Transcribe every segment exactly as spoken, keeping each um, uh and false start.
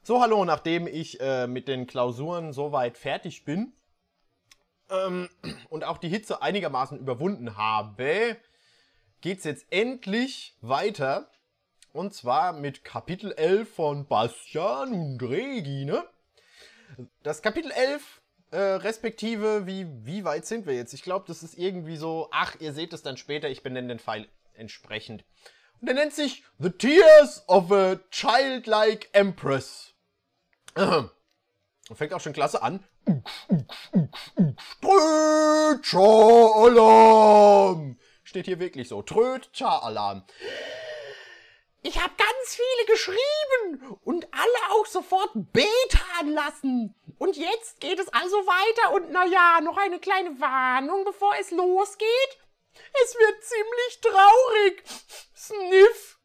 So, hallo, nachdem ich äh, mit den Klausuren soweit fertig bin ähm, und auch die Hitze einigermaßen überwunden habe, geht es jetzt endlich weiter. Und zwar mit Kapitel elf von Bastian und Regine. Das Kapitel elf, äh, respektive, wie, wie weit sind wir jetzt? Ich glaube, das ist irgendwie so, ach, ihr seht es dann später, ich benenne den Pfeil entsprechend. Und der nennt sich The Tears of a Childlike Empress. Und fängt auch schon klasse an. Trötscher-Alarm! Steht hier wirklich so. Trötscher-Alarm. Ich habe ganz viele geschrieben und alle auch sofort betan lassen. Und jetzt geht es also weiter und naja, noch eine kleine Warnung, bevor es losgeht. Es wird ziemlich traurig. Sniff.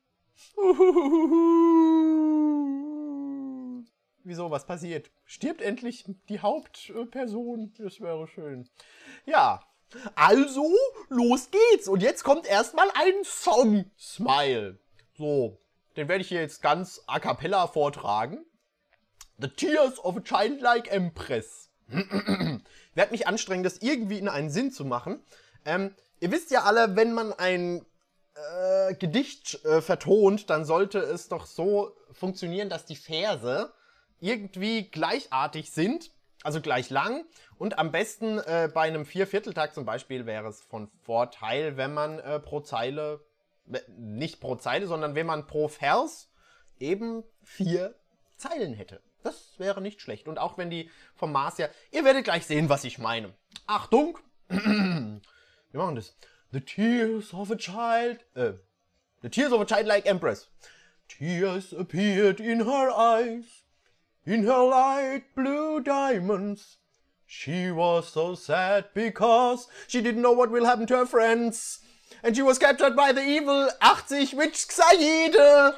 Wieso, was passiert? Stirbt endlich die Hauptperson? Das wäre schön. Ja, also, los geht's. Und jetzt kommt erstmal ein Song-Smile. So, den werde ich hier jetzt ganz a cappella vortragen. The Tears of a Childlike Empress. Ich werde mich anstrengen, das irgendwie in einen Sinn zu machen. Ähm, ihr wisst ja alle, wenn man ein äh, Gedicht äh, vertont, dann sollte es doch so funktionieren, dass die Verse irgendwie gleichartig sind, also gleich lang. Und am besten äh, bei einem Viervierteltakt zum Beispiel wäre es von Vorteil, wenn man äh, pro Zeile, äh, nicht pro Zeile, sondern wenn man pro Vers eben vier Zeilen hätte. Das wäre nicht schlecht. Und auch wenn die vom Maß her, ihr werdet gleich sehen, was ich meine. Achtung! Wir machen das. The tears of a child, äh, the tears of a childlike empress. Tears appeared in her eyes. In her light blue diamonds, she was so sad because she didn't know what will happen to her friends. And she was captured by the evil eighty witch Xayide.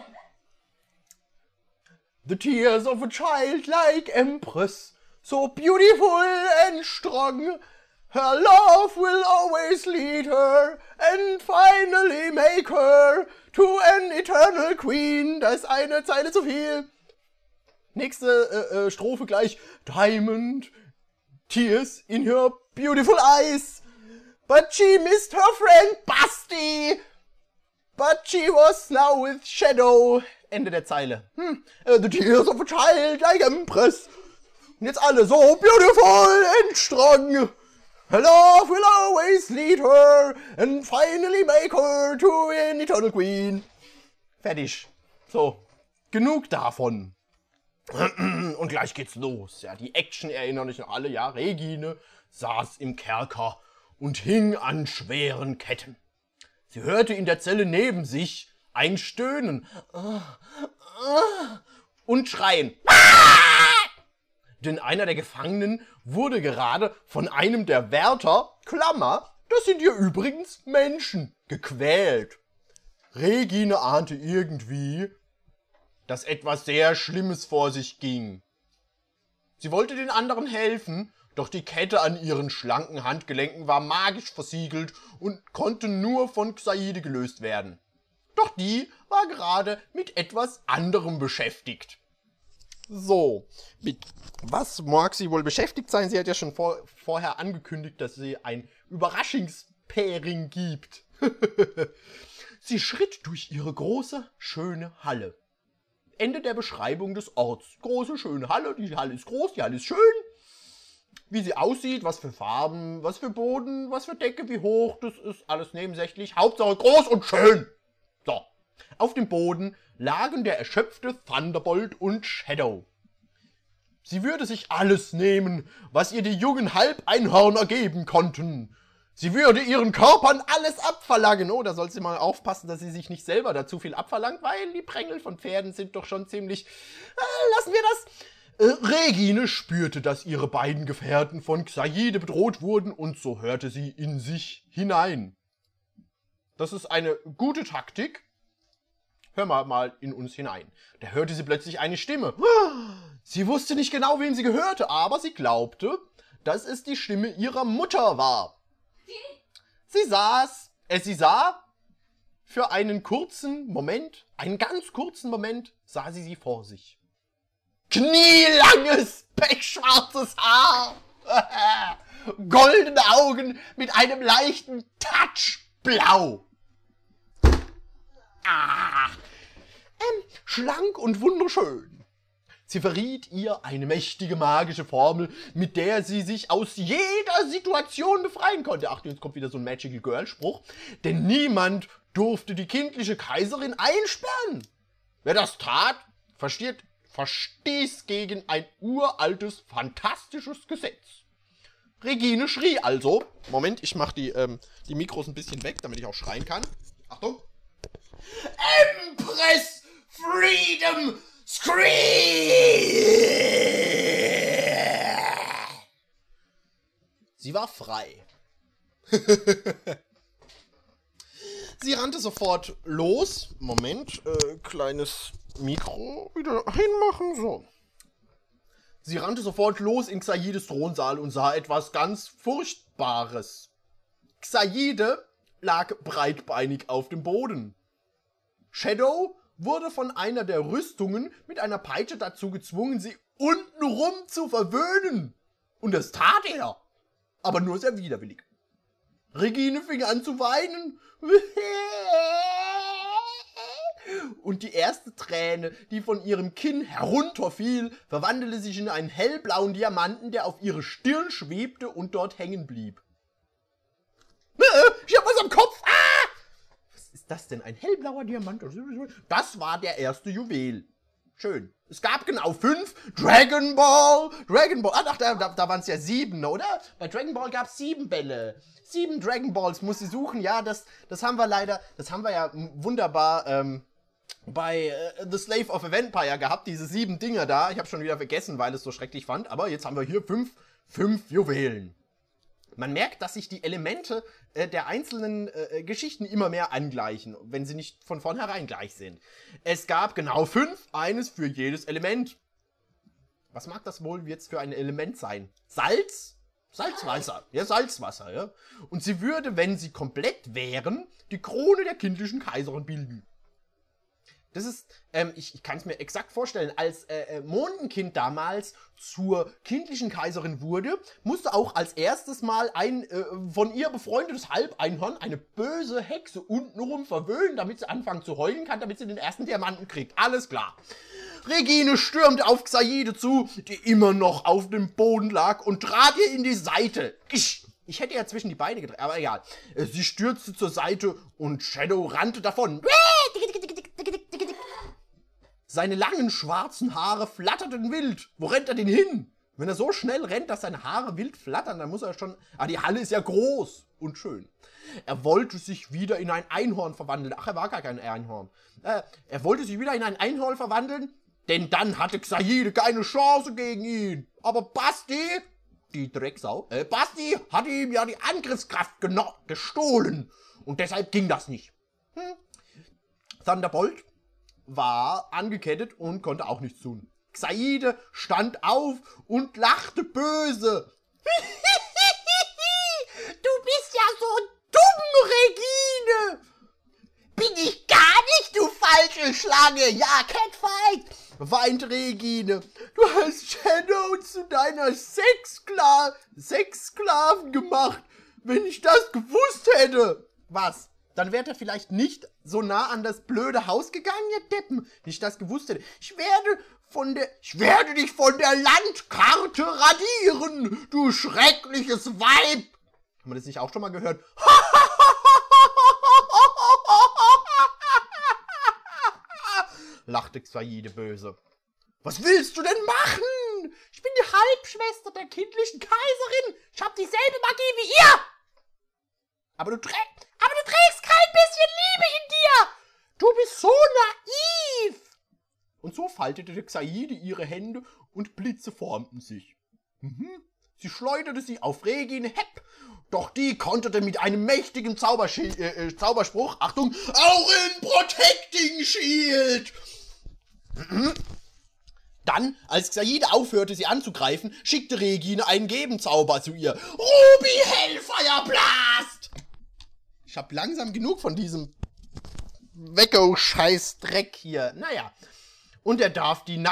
The tears of a childlike empress, so beautiful and strong. Her love will always lead her and finally make her to an eternal queen. Da ist eine Zeile zu viel. Nächste äh, äh, Strophe gleich. Diamond, tears in her beautiful eyes. But she missed her friend Basti. But she was now with Shadow. Ende der Zeile. Hm. Uh, the tears of a child like empress. Und jetzt alle so beautiful and strong. Her love will always lead her and finally make her to an eternal queen. Fertig. So, genug davon. Und gleich geht's los. Ja, die Action erinnern euch noch alle. Ja, Regine saß im Kerker und hing an schweren Ketten. Sie hörte in der Zelle neben sich ein Stöhnen und Schreien. Denn einer der Gefangenen wurde gerade von einem der Wärter, Klammer, das sind hier übrigens Menschen, gequält. Regine ahnte irgendwie, dass etwas sehr Schlimmes vor sich ging. Sie wollte den anderen helfen, doch die Kette an ihren schlanken Handgelenken war magisch versiegelt und konnte nur von Xayide gelöst werden. Doch die war gerade mit etwas anderem beschäftigt. So, mit was mag sie wohl beschäftigt sein? Sie hat ja schon vor, vorher angekündigt, dass sie ein Überraschungspairing gibt. Sie schritt durch ihre große, schöne Halle. Ende der Beschreibung des Orts. Große, schöne Halle. Die Halle ist groß, die Halle ist schön. Wie sie aussieht, was für Farben, was für Boden, was für Decke, wie hoch, das ist alles nebensächlich. Hauptsache groß und schön. So. Auf dem Boden lagen der erschöpfte Thunderbolt und Shadow. Sie würde sich alles nehmen, was ihr die jungen Halbeinhörner geben konnten. Sie würde ihren Körpern alles abverlangen. Oh, da soll sie mal aufpassen, dass sie sich nicht selber da zu viel abverlangt, weil die Prängel von Pferden sind doch schon ziemlich... Äh, lassen wir das. Äh, Regine spürte, dass ihre beiden Gefährten von Xayide bedroht wurden und so hörte sie in sich hinein. Das ist eine gute Taktik. Hör mal, mal in uns hinein. Da hörte sie plötzlich eine Stimme. Sie wusste nicht genau, wen sie gehörte, aber sie glaubte, dass es die Stimme ihrer Mutter war. Sie saß, äh, sie sah für einen kurzen Moment, einen ganz kurzen Moment, sah sie sie vor sich. knielanges, pechschwarzes Haar, goldene Augen mit einem leichten Touch blau. Ah, ähm, schlank und wunderschön. Sie verriet ihr eine mächtige magische Formel, mit der sie sich aus jeder Situation befreien konnte. Ach, jetzt kommt wieder so ein Magical Girl Spruch. Denn niemand durfte die kindliche Kaiserin einsperren. Wer das tat, versteht, verstieß gegen ein uraltes, fantastisches Gesetz. Regine schrie also. Moment, ich mach die, ähm, die Mikros ein bisschen weg, damit ich auch schreien kann. Achtung. Empress Freedom Scream! Sie war frei. Sie rannte sofort los. Moment, äh, kleines Mikro wieder hinmachen. So. Sie rannte sofort los in Xayides Thronsaal und sah etwas ganz Furchtbares. Xayide lag breitbeinig auf dem Boden. Shadow wurde von einer der Rüstungen mit einer Peitsche dazu gezwungen, sie untenrum zu verwöhnen. Und das tat er. Aber nur sehr widerwillig. Regine fing an zu weinen. Und die erste Träne, die von ihrem Kinn herunterfiel, verwandelte sich in einen hellblauen Diamanten, der auf ihre Stirn schwebte und dort hängen blieb. Ich hab was am Kopf! Ah! Was ist das denn? Ein hellblauer Diamant? Das war der erste Juwel. Schön. Es gab genau fünf. Dragon Ball! Dragon Ball. Ach, da, da, da waren es ja sieben, oder? Bei Dragon Ball gab es sieben Bälle. Sieben Dragon Balls muss sie suchen. Ja, das, das haben wir leider, das haben wir ja wunderbar ähm, bei äh, The Slave of a Vampire gehabt. Diese sieben Dinger da. Ich habe schon wieder vergessen, weil es so schrecklich fand. Aber jetzt haben wir hier fünf, fünf Juwelen. Man merkt, dass sich die Elemente äh, der einzelnen äh, Geschichten immer mehr angleichen, wenn sie nicht von vornherein gleich sind. Es gab genau fünf, eines für jedes Element. Was mag das wohl jetzt für ein Element sein? Salz? Salzwasser. Ja, Salzwasser, ja. Und sie würde, wenn sie komplett wären, die Krone der kindlichen Kaiserin bilden. Das ist, ähm, ich, ich kann es mir exakt vorstellen, als äh, Mondenkind damals zur kindlichen Kaiserin wurde, musste auch als erstes Mal ein äh, von ihr befreundetes Halbeinhorn eine böse Hexe untenrum verwöhnen, damit sie anfangen zu heulen kann, damit sie den ersten Diamanten kriegt. Alles klar. Regine stürmte auf Xayide zu, die immer noch auf dem Boden lag, und trat ihr in die Seite. Ich, ich hätte ja zwischen die Beine gedreht, aber egal. Sie stürzte zur Seite und Shadow rannte davon. Seine langen schwarzen Haare flatterten wild. Wo rennt er denn hin? Wenn er so schnell rennt, dass seine Haare wild flattern, dann muss er schon... Ah, die Halle ist ja groß und schön. Er wollte sich wieder in ein Einhorn verwandeln. Ach, er war gar kein Einhorn. Äh, er wollte sich wieder in ein Einhorn verwandeln, denn dann hatte Xayide keine Chance gegen ihn. Aber Basti, die Drecksau, äh, Basti hatte ihm ja die Angriffskraft gestohlen. Und deshalb ging das nicht. Hm. Thunderbolt war angekettet und konnte auch nichts tun. Xayide stand auf und lachte böse. Du bist ja so dumm, Regine. Bin ich gar nicht, du falsche Schlange. Ja, Catfight, weint Regine. Du hast Shadow zu deiner Sexskla- Sexsklaven gemacht. Wenn ich das gewusst hätte. Was? Dann wäre er vielleicht nicht so nah an das blöde Haus gegangen, ihr Deppen. Wenn ich das gewusst hätte. Ich werde von der... Ich werde dich von der Landkarte radieren, du schreckliches Weib. Haben wir das nicht auch schon mal gehört? Lachte Xayide böse. Was willst du denn machen? Ich bin die Halbschwester der kindlichen Kaiserin. Ich habe dieselbe Magie wie ihr. Aber du trägst... Aber du trägst kein bisschen Liebe in dir! Du bist so naiv! Und so faltete Xayide ihre Hände und Blitze formten sich. Mhm. Sie schleuderte sie auf Regine Hepp, doch die konterte mit einem mächtigen Zaubersch- äh, Zauberspruch, Achtung, Auren Protecting Shield! Mhm. Dann, als Xayide aufhörte, sie anzugreifen, schickte Regine einen Gebenzauber zu ihr. Ruby Hellfire Blast! Ich hab langsam genug von diesem Wecko-Scheiß-Dreck hier. Naja. Und er darf die nackt...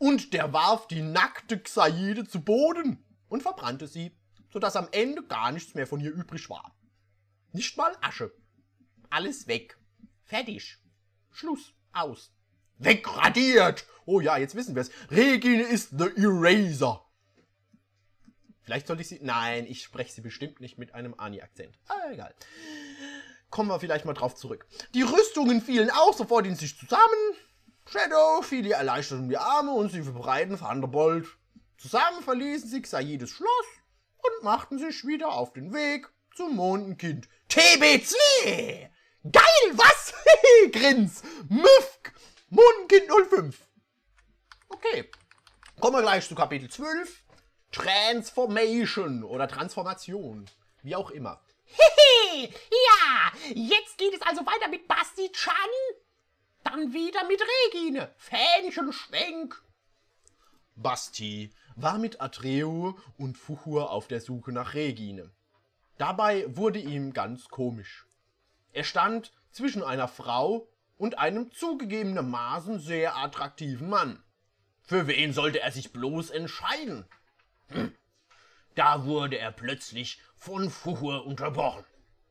und der warf die nackte Xaide zu Boden und verbrannte sie, sodass am Ende gar nichts mehr von ihr übrig war. Nicht mal Asche. Alles weg. Fertig. Schluss. Aus. Wegradiert! Oh ja, jetzt wissen wir es. Regine ist the Eraser. Vielleicht sollte ich sie... Nein, ich spreche sie bestimmt nicht mit einem Ani-Akzent. Ah, egal. Kommen wir vielleicht mal drauf zurück. Die Rüstungen fielen auch sofort in sich zusammen. Shadow fiel ihr erleichtert um die Arme und sie verbreiten Thunderbolt. Zusammen verließen sie Xaides Schloss und machten sich wieder auf den Weg zum Mondenkind. T B zwei! Geil, was? Grins, Müfk, Mondenkind null fünf. Okay, kommen wir gleich zu Kapitel zwölf. Transformation oder Transformation, wie auch immer. Hehe, ja, jetzt geht es also weiter mit Basti-chan. Dann wieder mit Regine. Fähnchenschwenk. Basti war mit Atreo und Fuchur auf der Suche nach Regine. Dabei wurde ihm ganz komisch. Er stand zwischen einer Frau und einem zugegebenermaßen sehr attraktiven Mann. Für wen sollte er sich bloß entscheiden? Hm. Da wurde er plötzlich von Fuchur unterbrochen.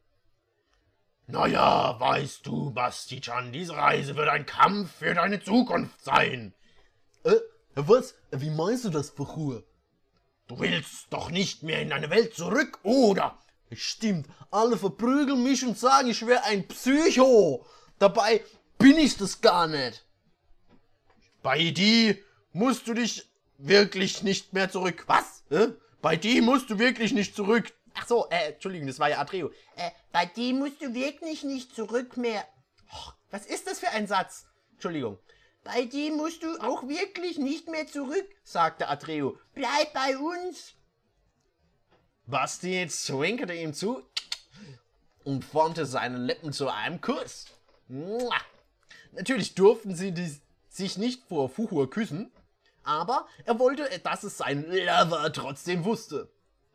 Naja, weißt du, Basti-chan, diese Reise wird ein Kampf für deine Zukunft sein. Äh, was? Wie meinst du das, Fuchur? Du willst doch nicht mehr in deine Welt zurück, oder? Stimmt, alle verprügeln mich und sagen, ich wäre ein Psycho. Dabei bin ich das gar nicht. Bei dir musst du dich wirklich nicht mehr zurück. Was? Äh? Bei dir musst du wirklich nicht zurück. Ach so, äh, Entschuldigung, das war ja Atreo. Äh, bei dir musst du wirklich nicht zurück mehr. Oh, was ist das für ein Satz? Entschuldigung. Bei dir musst du auch wirklich nicht mehr zurück, sagte Atreo. Bleib bei uns. Basti zwinkerte ihm zu und formte seine Lippen zu einem Kuss. Mua. Natürlich durften sie die, sich nicht vor Fuchur küssen, aber er wollte, dass es sein Lover trotzdem wusste.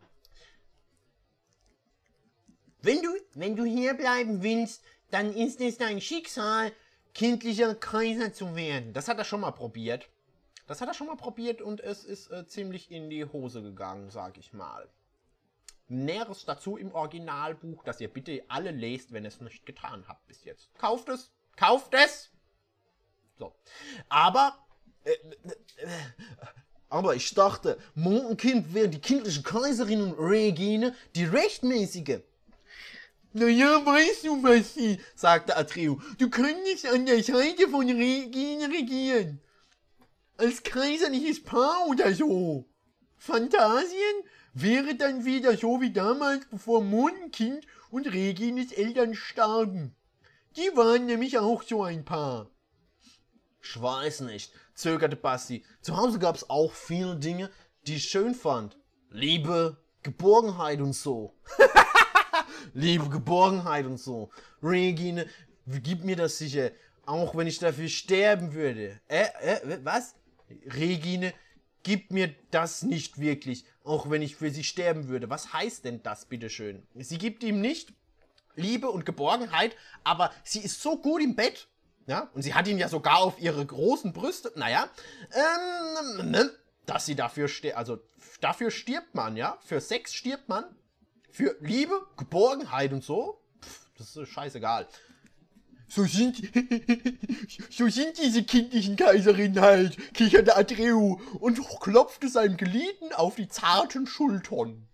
Wenn du, wenn du hier bleiben willst, dann ist es dein Schicksal, kindlicher Kaiser zu werden. Das hat er schon mal probiert. Das hat er schon mal probiert und es ist äh, ziemlich in die Hose gegangen, sag ich mal. Näheres dazu im Originalbuch, das ihr bitte alle lest, wenn ihr es nicht getan habt bis jetzt. Kauft es! Kauft es! So. Aber, äh, äh, aber ich dachte, Mondenkind wäre die kindliche Kaiserin und Regine die rechtmäßige. Naja, weißt du, Basti, sagte Atreo, du könntest an der Seite von Regine regieren. Als kaiserliches Paar oder so. Phantasien wäre dann wieder so wie damals, bevor Mondenkind und Regines Eltern starben. Die waren nämlich auch so ein Paar. Ich weiß nicht, zögerte Basti. Zu Hause gab es auch viele Dinge, die ich schön fand. Liebe, Geborgenheit und so. Liebe, Geborgenheit und so. Regine, gib mir das sicher, auch wenn ich dafür sterben würde. Äh, äh, was? Regine, gib mir das nicht wirklich, auch wenn ich für sie sterben würde. Was heißt denn das, bitteschön? Sie gibt ihm nicht Liebe und Geborgenheit, aber sie ist so gut im Bett, ja, und sie hat ihn ja sogar auf ihre großen Brüste, naja, ähm, ne, dass sie dafür stirbt, also dafür stirbt man, ja, für Sex stirbt man, für Liebe, Geborgenheit und so, pff, das ist scheißegal. So sind, so sind diese kindlichen Kaiserinnen halt, kicherte Atreo und klopfte seinem Geliebten auf die zarten Schultern.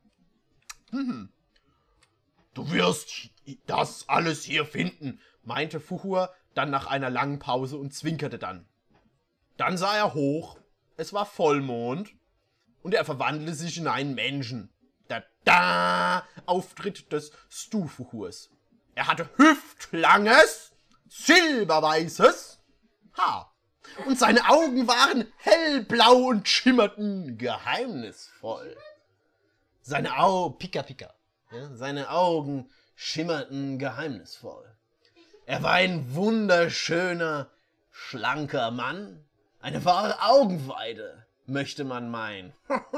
Hm. Du wirst das alles hier finden, meinte Fuchur dann nach einer langen Pause und zwinkerte dann. Dann sah er hoch, es war Vollmond und er verwandelte sich in einen Menschen. Da, da, Auftritt des Stu-Fuchurs. Er hatte hüftlanges, silberweißes Haar. Und seine Augen waren hellblau und schimmerten geheimnisvoll. Seine Augen, pika pika, ja, seine Augen schimmerten geheimnisvoll. Er war ein wunderschöner, schlanker Mann. Eine wahre Augenweide, möchte man meinen.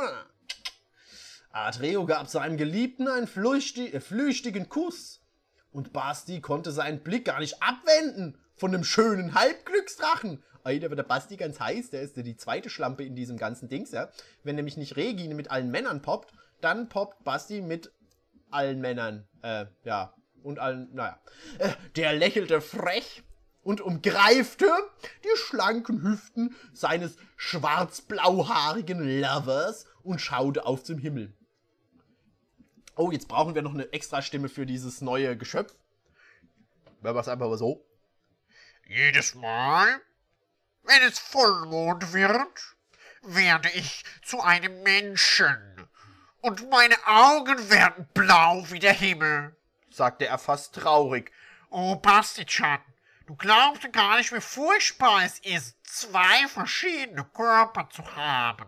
Atreo gab seinem Geliebten einen flüchtig, äh, flüchtigen Kuss. Und Basti konnte seinen Blick gar nicht abwenden von dem schönen Halbglücksdrachen Ey, da wird der Basti ganz heiß, der ist ja die zweite Schlampe in diesem ganzen Dings, ja. Wenn nämlich nicht Regine mit allen Männern poppt, dann poppt Basti mit allen Männern, äh, ja, und allen, naja. Äh, der lächelte frech und umgreifte die schlanken Hüften seines schwarz-blauhaarigen Lovers und schaute auf zum Himmel. Oh, jetzt brauchen wir noch eine extra Stimme für dieses neue Geschöpf. Wäre was einfach mal so. Jedes Mal, wenn es Vollmond wird, werde ich zu einem Menschen. Und meine Augen werden blau wie der Himmel, sagte er fast traurig. Oh, Basti-chan, du glaubst gar nicht, wie furchtbar es ist, zwei verschiedene Körper zu haben.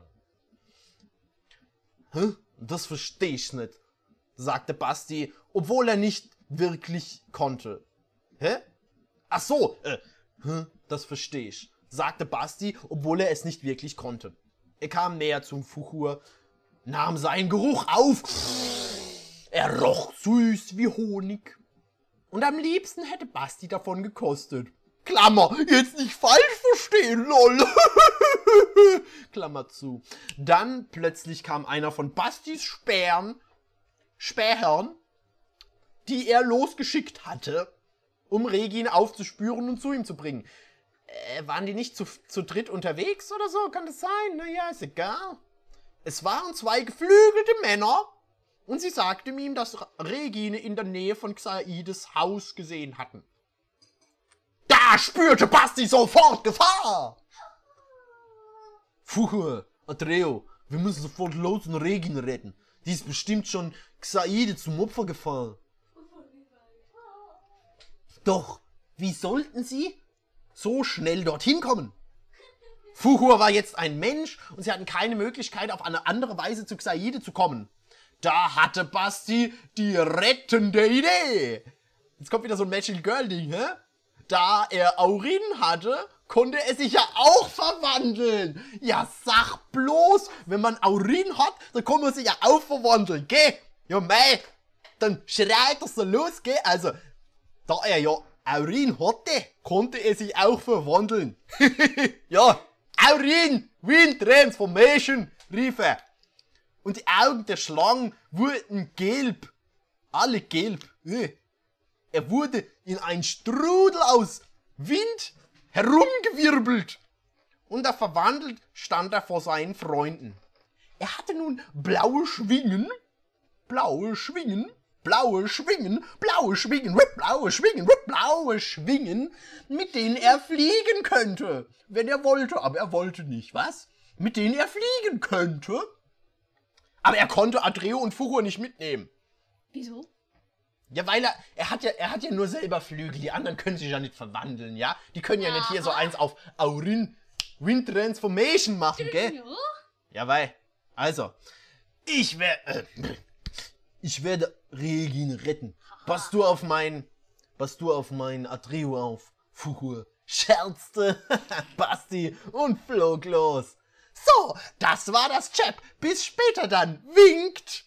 Hä? Das versteh ich nicht, sagte Basti, obwohl er nicht wirklich konnte. Hä? Ach so, äh, hä? Das versteh ich, sagte Basti, obwohl er es nicht wirklich konnte. Er kam näher zum Fuchur, nahm seinen Geruch auf. Er roch süß wie Honig. Und am liebsten hätte Basti davon gekostet. Klammer, jetzt nicht falsch verstehen, lol. Klammer zu. Dann plötzlich kam einer von Bastis Spähern, Spähern, die er losgeschickt hatte, um Regine aufzuspüren und zu ihm zu bringen. Äh, waren die nicht zu, zu dritt unterwegs oder so? Kann das sein? Naja, ist egal. Es waren zwei geflügelte Männer und sie sagten ihm, dass Regine in der Nähe von Xaides Haus gesehen hatten. Da spürte Basti sofort Gefahr! Fuchur, Atreo, wir müssen sofort los und Regine retten. Die ist bestimmt schon Xaide zum Opfer gefallen. Doch, wie sollten sie so schnell dorthin kommen? Fuchur war jetzt ein Mensch und sie hatten keine Möglichkeit, auf eine andere Weise zu Xaide zu kommen. Da hatte Basti die rettende Idee. Jetzt kommt wieder so ein Magical Girl Ding, hä? Da er Aurin hatte, konnte er sich ja auch verwandeln. Ja, sag bloß, wenn man Aurin hat, dann kann man sich ja auch verwandeln, gell? Ja, mei, dann schreit er so los, gell? Also, da er ja Aurin hatte, konnte er sich auch verwandeln. Ja, Aurin, Wind Transformation, rief er. Und die Augen der Schlangen wurden gelb. Alle gelb. Er wurde in ein Strudel aus Wind herumgewirbelt. Und er verwandelt stand er vor seinen Freunden. Er hatte nun blaue Schwingen, blaue Schwingen, blaue Schwingen, blaue Schwingen, blaue Schwingen, blaue Schwingen, mit denen er fliegen könnte, wenn er wollte. Aber er wollte nicht, was? Mit denen er fliegen könnte. Aber er konnte Atreo und Fuchur nicht mitnehmen. Wieso? Ja, weil er, er hat ja, er hat ja nur selber Flügel, die anderen können sich ja nicht verwandeln, ja? Die können ja, ja nicht hier so eins auf Aurin Wind Transformation machen, gell? Ja, weil, also, ich werde, äh, ich werde Regine retten. Pass du auf mein, pass du auf mein Atreo auf, Fuchur, scherzte Basti und flog los. So, das war das Chap. Bis später dann. Winkt.